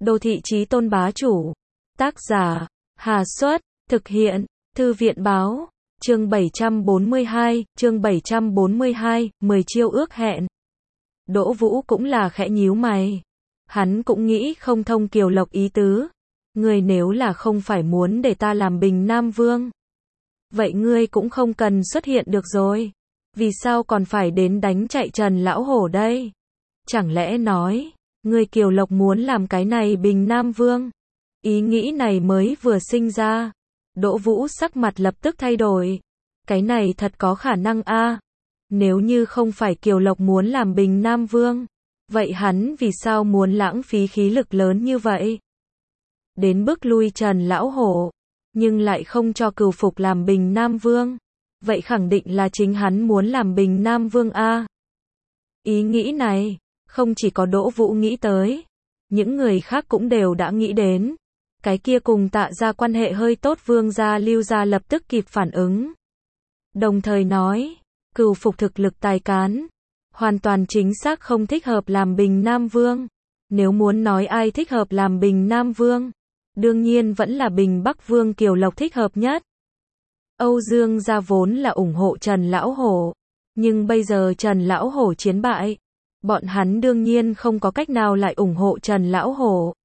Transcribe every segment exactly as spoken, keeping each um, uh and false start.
Đô thị chí tôn bá chủ. Tác giả, Hà Xuất, thực hiện, Thư viện báo, chương bảy trăm bốn mươi hai, chương bảy trăm bốn mươi hai, mười chiêu ước hẹn. Đỗ Vũ cũng là khẽ nhíu mày. Hắn cũng nghĩ không thông Kiều Lộc ý tứ. Ngươi nếu là không phải muốn để ta làm Bình Nam Vương, vậy ngươi cũng không cần xuất hiện được rồi. Vì sao còn phải đến đánh chạy Trần Lão Hổ đây? Chẳng lẽ nói, ngươi Kiều Lộc muốn làm cái này Bình Nam Vương? Ý nghĩ này mới vừa sinh ra. Đỗ Vũ sắc mặt lập tức thay đổi. Cái này thật có khả năng a. Nếu như không phải Kiều Lộc muốn làm Bình Nam Vương, vậy hắn vì sao muốn lãng phí khí lực lớn như vậy? Đến bước lui Trần Lão Hổ, nhưng lại không cho Cửu Phục làm Bình Nam Vương. Vậy khẳng định là chính hắn muốn làm Bình Nam Vương a. Ý nghĩ này, không chỉ có Đỗ Vũ nghĩ tới, những người khác cũng đều đã nghĩ đến. Cái kia cùng Tạ gia quan hệ hơi tốt Vương gia Lưu gia lập tức kịp phản ứng. Đồng thời nói, Cửu Phục thực lực tài cán, hoàn toàn chính xác không thích hợp làm Bình Nam Vương. Nếu muốn nói ai thích hợp làm Bình Nam Vương, đương nhiên vẫn là Bình Bắc Vương Kiều Lộc thích hợp nhất. Âu Dương gia vốn là ủng hộ Trần Lão Hổ, nhưng bây giờ Trần Lão Hổ chiến bại, bọn hắn đương nhiên không có cách nào lại ủng hộ Trần Lão Hổ.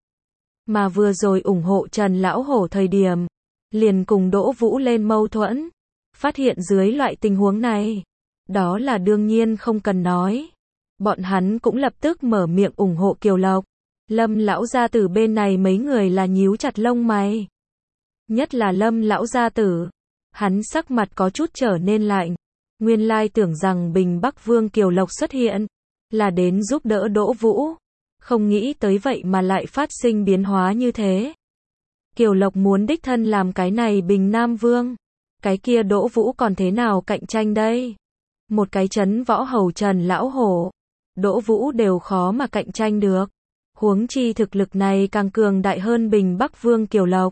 Mà vừa rồi ủng hộ Trần Lão Hổ thời điểm, liền cùng Đỗ Vũ lên mâu thuẫn. Phát hiện dưới loại tình huống này, đó là đương nhiên không cần nói. Bọn hắn cũng lập tức mở miệng ủng hộ Kiều Lộc. Lâm lão gia tử bên này mấy người là nhíu chặt lông mày. Nhất là Lâm lão gia tử, hắn sắc mặt có chút trở nên lạnh. Nguyên lai tưởng rằng Bình Bắc Vương Kiều Lộc xuất hiện là đến giúp đỡ Đỗ Vũ, không nghĩ tới vậy mà lại phát sinh biến hóa như thế. Kiều Lộc muốn đích thân làm cái này Bình Nam Vương, cái kia Đỗ Vũ còn thế nào cạnh tranh đây? Một cái trấn võ hầu Trần Lão Hổ, Đỗ Vũ đều khó mà cạnh tranh được. Huống chi thực lực này càng cường đại hơn Bình Bắc Vương Kiều Lộc.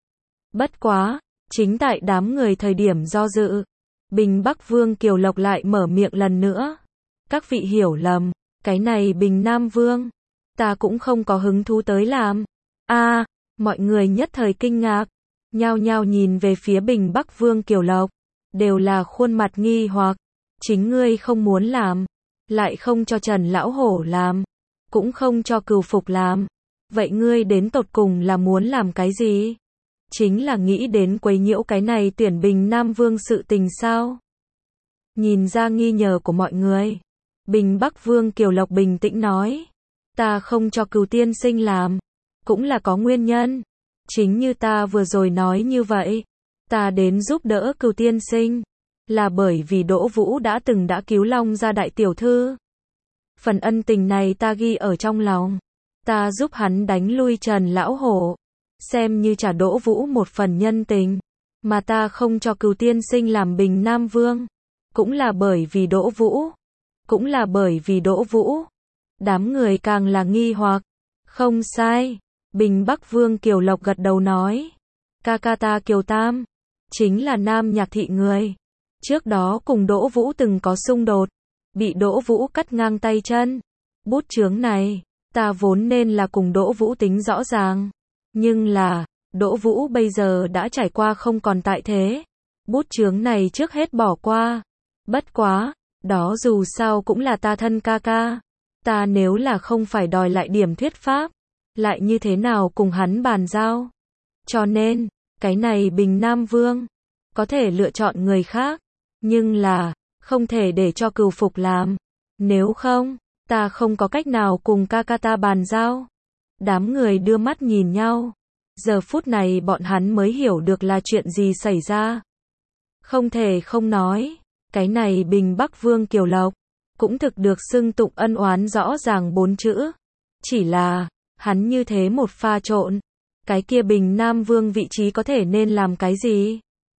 Bất quá, chính tại đám người thời điểm do dự, Bình Bắc Vương Kiều Lộc lại mở miệng lần nữa. Các vị hiểu lầm, cái này Bình Nam Vương, ta cũng không có hứng thú tới làm. A, à, mọi người nhất thời kinh ngạc, nhao nhao nhìn về phía Bình Bắc Vương Kiều Lộc, đều là khuôn mặt nghi hoặc. Chính ngươi không muốn làm, lại không cho Trần Lão Hổ làm, cũng không cho Cửu Phục làm. Vậy ngươi đến tột cùng là muốn làm cái gì? Chính là nghĩ đến quấy nhiễu cái này tuyển Bình Nam Vương sự tình sao? Nhìn ra nghi ngờ của mọi người, Bình Bắc Vương Kiều Lộc bình tĩnh nói, ta không cho Cửu tiên sinh làm, cũng là có nguyên nhân. Chính như ta vừa rồi nói như vậy, ta đến giúp đỡ Cửu tiên sinh, là bởi vì Đỗ Vũ đã từng đã cứu Long gia đại tiểu thư. Phần ân tình này ta ghi ở trong lòng, ta giúp hắn đánh lui Trần Lão Hổ, xem như trả Đỗ Vũ một phần nhân tình. Mà ta không cho Cửu tiên sinh làm Bình Nam Vương, cũng là bởi vì Đỗ Vũ. Cũng là bởi vì Đỗ Vũ. Đám người càng là nghi hoặc. Không sai, Bình Bắc Vương Kiều Lộc gật đầu nói, ca ca ta Kiều Tam, chính là Nam Nhạc thị người. Trước đó cùng Đỗ Vũ từng có xung đột, bị Đỗ Vũ cắt ngang tay chân. Bút chướng này, ta vốn nên là cùng Đỗ Vũ tính rõ ràng. Nhưng là, Đỗ Vũ bây giờ đã trải qua không còn tại thế. Bút chướng này trước hết bỏ qua. Bất quá, đó dù sao cũng là ta thân ca ca. Ta nếu là không phải đòi lại điểm thuyết pháp, lại như thế nào cùng hắn bàn giao. Cho nên, cái này Bình Nam Vương, có thể lựa chọn người khác. Nhưng là, không thể để cho Cửu Phục làm. Nếu không, ta không có cách nào cùng ca ca ta bàn giao. Đám người đưa mắt nhìn nhau. Giờ phút này bọn hắn mới hiểu được là chuyện gì xảy ra. Không thể không nói, cái này Bình Bắc Vương Kiều Lộc, cũng thực được xưng tụng ân oán rõ ràng bốn chữ. Chỉ là, hắn như thế một pha trộn, cái kia Bình Nam Vương vị trí có thể nên làm cái gì?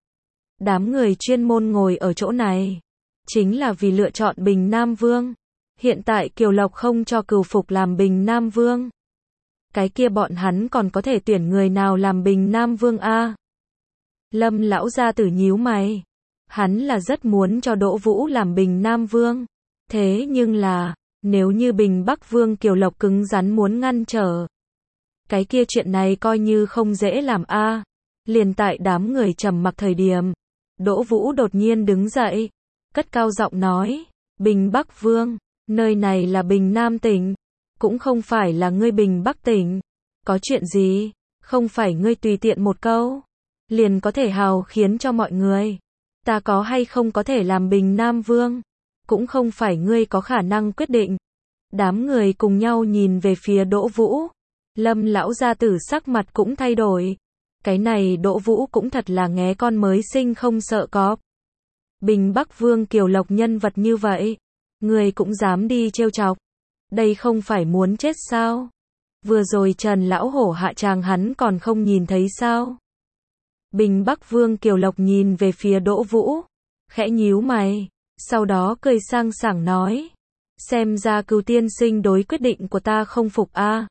Đám người chuyên môn ngồi ở chỗ này, chính là vì lựa chọn Bình Nam Vương. Hiện tại Kiều Lộc không cho Cửu Phục làm Bình Nam Vương, cái kia bọn hắn còn có thể tuyển người nào làm Bình Nam Vương a? Lâm lão gia tử nhíu mày, hắn là rất muốn cho Đỗ Vũ làm Bình Nam Vương, thế nhưng là, nếu như Bình Bắc Vương Kiều Lộc cứng rắn muốn ngăn trở, Cái kia chuyện này coi như không dễ làm a. Liền tại đám người trầm mặc thời điểm, Đỗ Vũ đột nhiên đứng dậy, cất cao giọng nói, Bình Bắc Vương, nơi này là Bình Nam tỉnh, cũng không phải là ngươi Bình Bắc tỉnh. Có chuyện gì, không phải ngươi tùy tiện một câu, liền có thể hào khiến cho mọi người. Ta có hay không có thể làm Bình Nam Vương, cũng không phải ngươi có khả năng quyết định. Đám người cùng nhau nhìn về phía Đỗ Vũ. Lâm lão gia tử sắc mặt cũng thay đổi. Cái này Đỗ Vũ cũng thật là nghé con mới sinh không sợ cọp. Bình Bắc Vương Kiều Lộc nhân vật như vậy, người cũng dám đi trêu chọc. Đây không phải muốn chết sao? Vừa rồi Trần lão hổ hạ tràng hắn còn không nhìn thấy sao? Bình Bắc Vương Kiều Lộc nhìn về phía Đỗ Vũ, khẽ nhíu mày, sau đó cười sang sảng nói, xem ra Cửu tiên sinh đối quyết định của ta không phục a.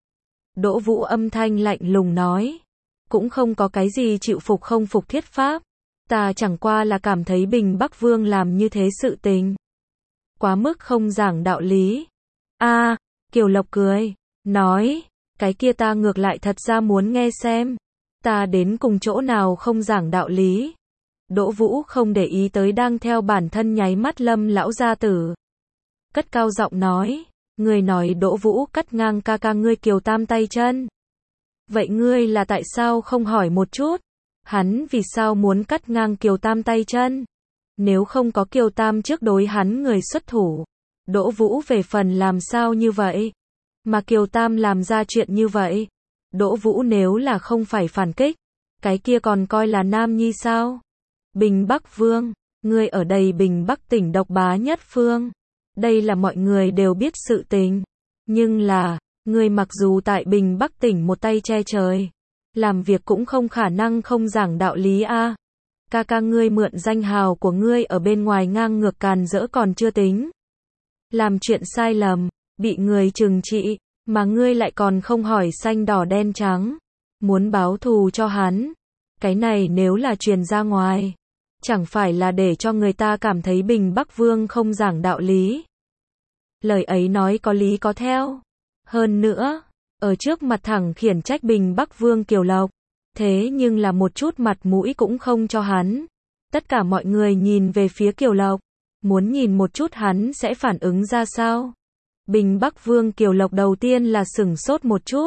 Đỗ Vũ âm thanh lạnh lùng nói, cũng không có cái gì chịu phục không phục thiết pháp, ta chẳng qua là cảm thấy Bình Bắc Vương làm như thế sự tình quá mức không giảng đạo lý. A, Kiều Lộc cười, nói, cái kia ta ngược lại thật ra muốn nghe xem, ta đến cùng chỗ nào không giảng đạo lý. Đỗ Vũ không để ý tới đang theo bản thân nháy mắt Lâm lão gia tử, cất cao giọng nói, người nói Đỗ Vũ cắt ngang ca ca ngươi Kiều Tam tay chân. Vậy ngươi là tại sao không hỏi một chút, hắn vì sao muốn cắt ngang Kiều Tam tay chân? Nếu không có Kiều Tam trước đối hắn người xuất thủ, Đỗ Vũ về phần làm sao như vậy? Mà Kiều Tam làm ra chuyện như vậy, Đỗ Vũ nếu là không phải phản kích, cái kia còn coi là nam nhi sao? Bình Bắc Vương, ngươi ở đây Bình Bắc tỉnh độc bá nhất phương, đây là mọi người đều biết sự tình, nhưng là, ngươi mặc dù tại Bình Bắc tỉnh một tay che trời, làm việc cũng không khả năng không giảng đạo lý a. Ca ca ngươi mượn danh hào của ngươi ở bên ngoài ngang ngược càn rỡ còn chưa tính, làm chuyện sai lầm, bị người trừng trị, mà ngươi lại còn không hỏi xanh đỏ đen trắng, muốn báo thù cho hắn. Cái này nếu là truyền ra ngoài, chẳng phải là để cho người ta cảm thấy Bình Bắc Vương không giảng đạo lý. Lời ấy nói có lý có theo. Hơn nữa, ở trước mặt thẳng khiển trách Bình Bắc Vương Kiều Lộc, thế nhưng là một chút mặt mũi cũng không cho hắn. Tất cả mọi người nhìn về phía Kiều Lộc, muốn nhìn một chút hắn sẽ phản ứng ra sao. Bình Bắc Vương Kiều Lộc đầu tiên là sửng sốt một chút,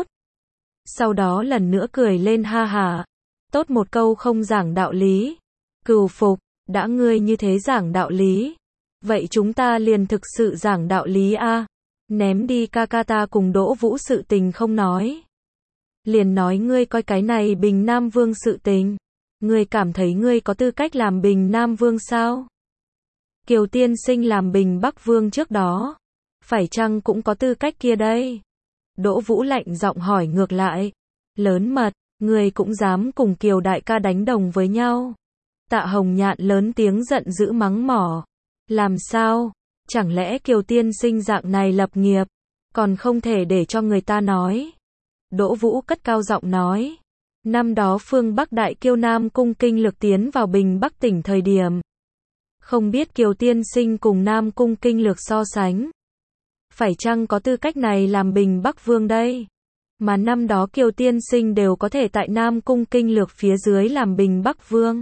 sau đó lần nữa cười lên ha hả, tốt một câu không giảng đạo lý. Cừu phục, đã ngươi như thế giảng đạo lý, vậy chúng ta liền thực sự giảng đạo lý a. Ném đi ca ca ta cùng Đỗ Vũ sự tình không nói, liền nói ngươi coi cái này Bình Nam Vương sự tình, ngươi cảm thấy ngươi có tư cách làm Bình Nam Vương sao? Kiều tiên sinh làm Bình Bắc Vương trước đó, phải chăng cũng có tư cách kia đây? Đỗ Vũ lạnh giọng hỏi ngược lại, lớn mật, ngươi cũng dám cùng Kiều đại ca đánh đồng với nhau? Tạ Hồng Nhạn lớn tiếng giận dữ mắng mỏ, làm sao? Chẳng lẽ Kiều tiên sinh dạng này lập nghiệp, còn không thể để cho người ta nói? Đỗ Vũ cất cao giọng nói, năm đó phương Bắc Đại Kiêu Nam Cung Kinh Lược tiến vào Bình Bắc tỉnh thời điểm, không biết Kiều tiên sinh cùng Nam Cung Kinh Lược so sánh, phải chăng có tư cách này làm Bình Bắc Vương đây? Mà năm đó Kiều tiên sinh đều có thể tại Nam Cung Kinh Lược phía dưới làm Bình Bắc Vương,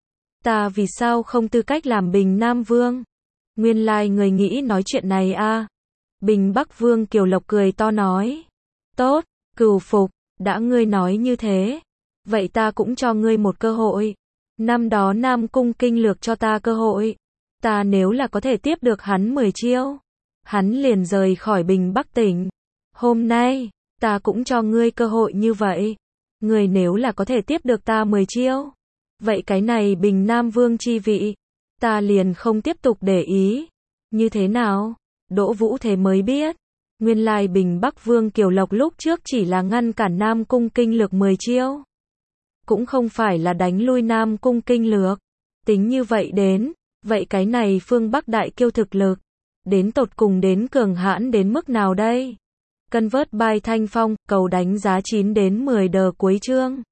ta vì sao không tư cách làm Bình Nam Vương? Nguyên lai like người nghĩ nói chuyện này a. À. Bình Bắc Vương Kiều Lộc cười to nói, tốt, cừu phục, đã ngươi nói như thế, vậy ta cũng cho ngươi một cơ hội. Năm đó Nam Cung Kinh Lược cho ta cơ hội, ta nếu là có thể tiếp được hắn mười chiêu, hắn liền rời khỏi Bình Bắc tỉnh. Hôm nay, ta cũng cho ngươi cơ hội như vậy, ngươi nếu là có thể tiếp được ta mười chiêu, vậy cái này Bình Nam Vương chi vị, ta liền không tiếp tục để ý. Như thế nào? Đỗ Vũ thế mới biết, nguyên lai Bình Bắc Vương Kiều Lộc lúc trước chỉ là ngăn cản Nam Cung Kinh Lược mười chiêu, cũng không phải là đánh lui Nam Cung Kinh Lược. Tính như vậy đến, vậy cái này phương Bắc Đại Kiêu thực lực, đến tột cùng đến cường hãn đến mức nào đây? Convert by Thanh Phong, cầu đánh giá chín đến mười đờ cuối chương.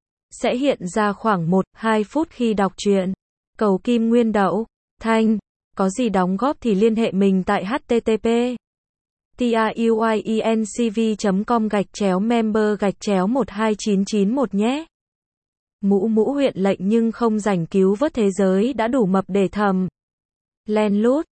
Sẽ hiện ra khoảng một đến hai phút khi đọc truyện. Cầu Kim Nguyên Đậu, Thanh, có gì đóng góp thì liên hệ mình tại H T T P tiuyensv chấm com gạch chéo member gạch chéo một hai chín chín một nhé. Mũ mũ huyện lệnh nhưng không rảnh cứu vớt thế giới đã đủ mập để thầm. Len lút.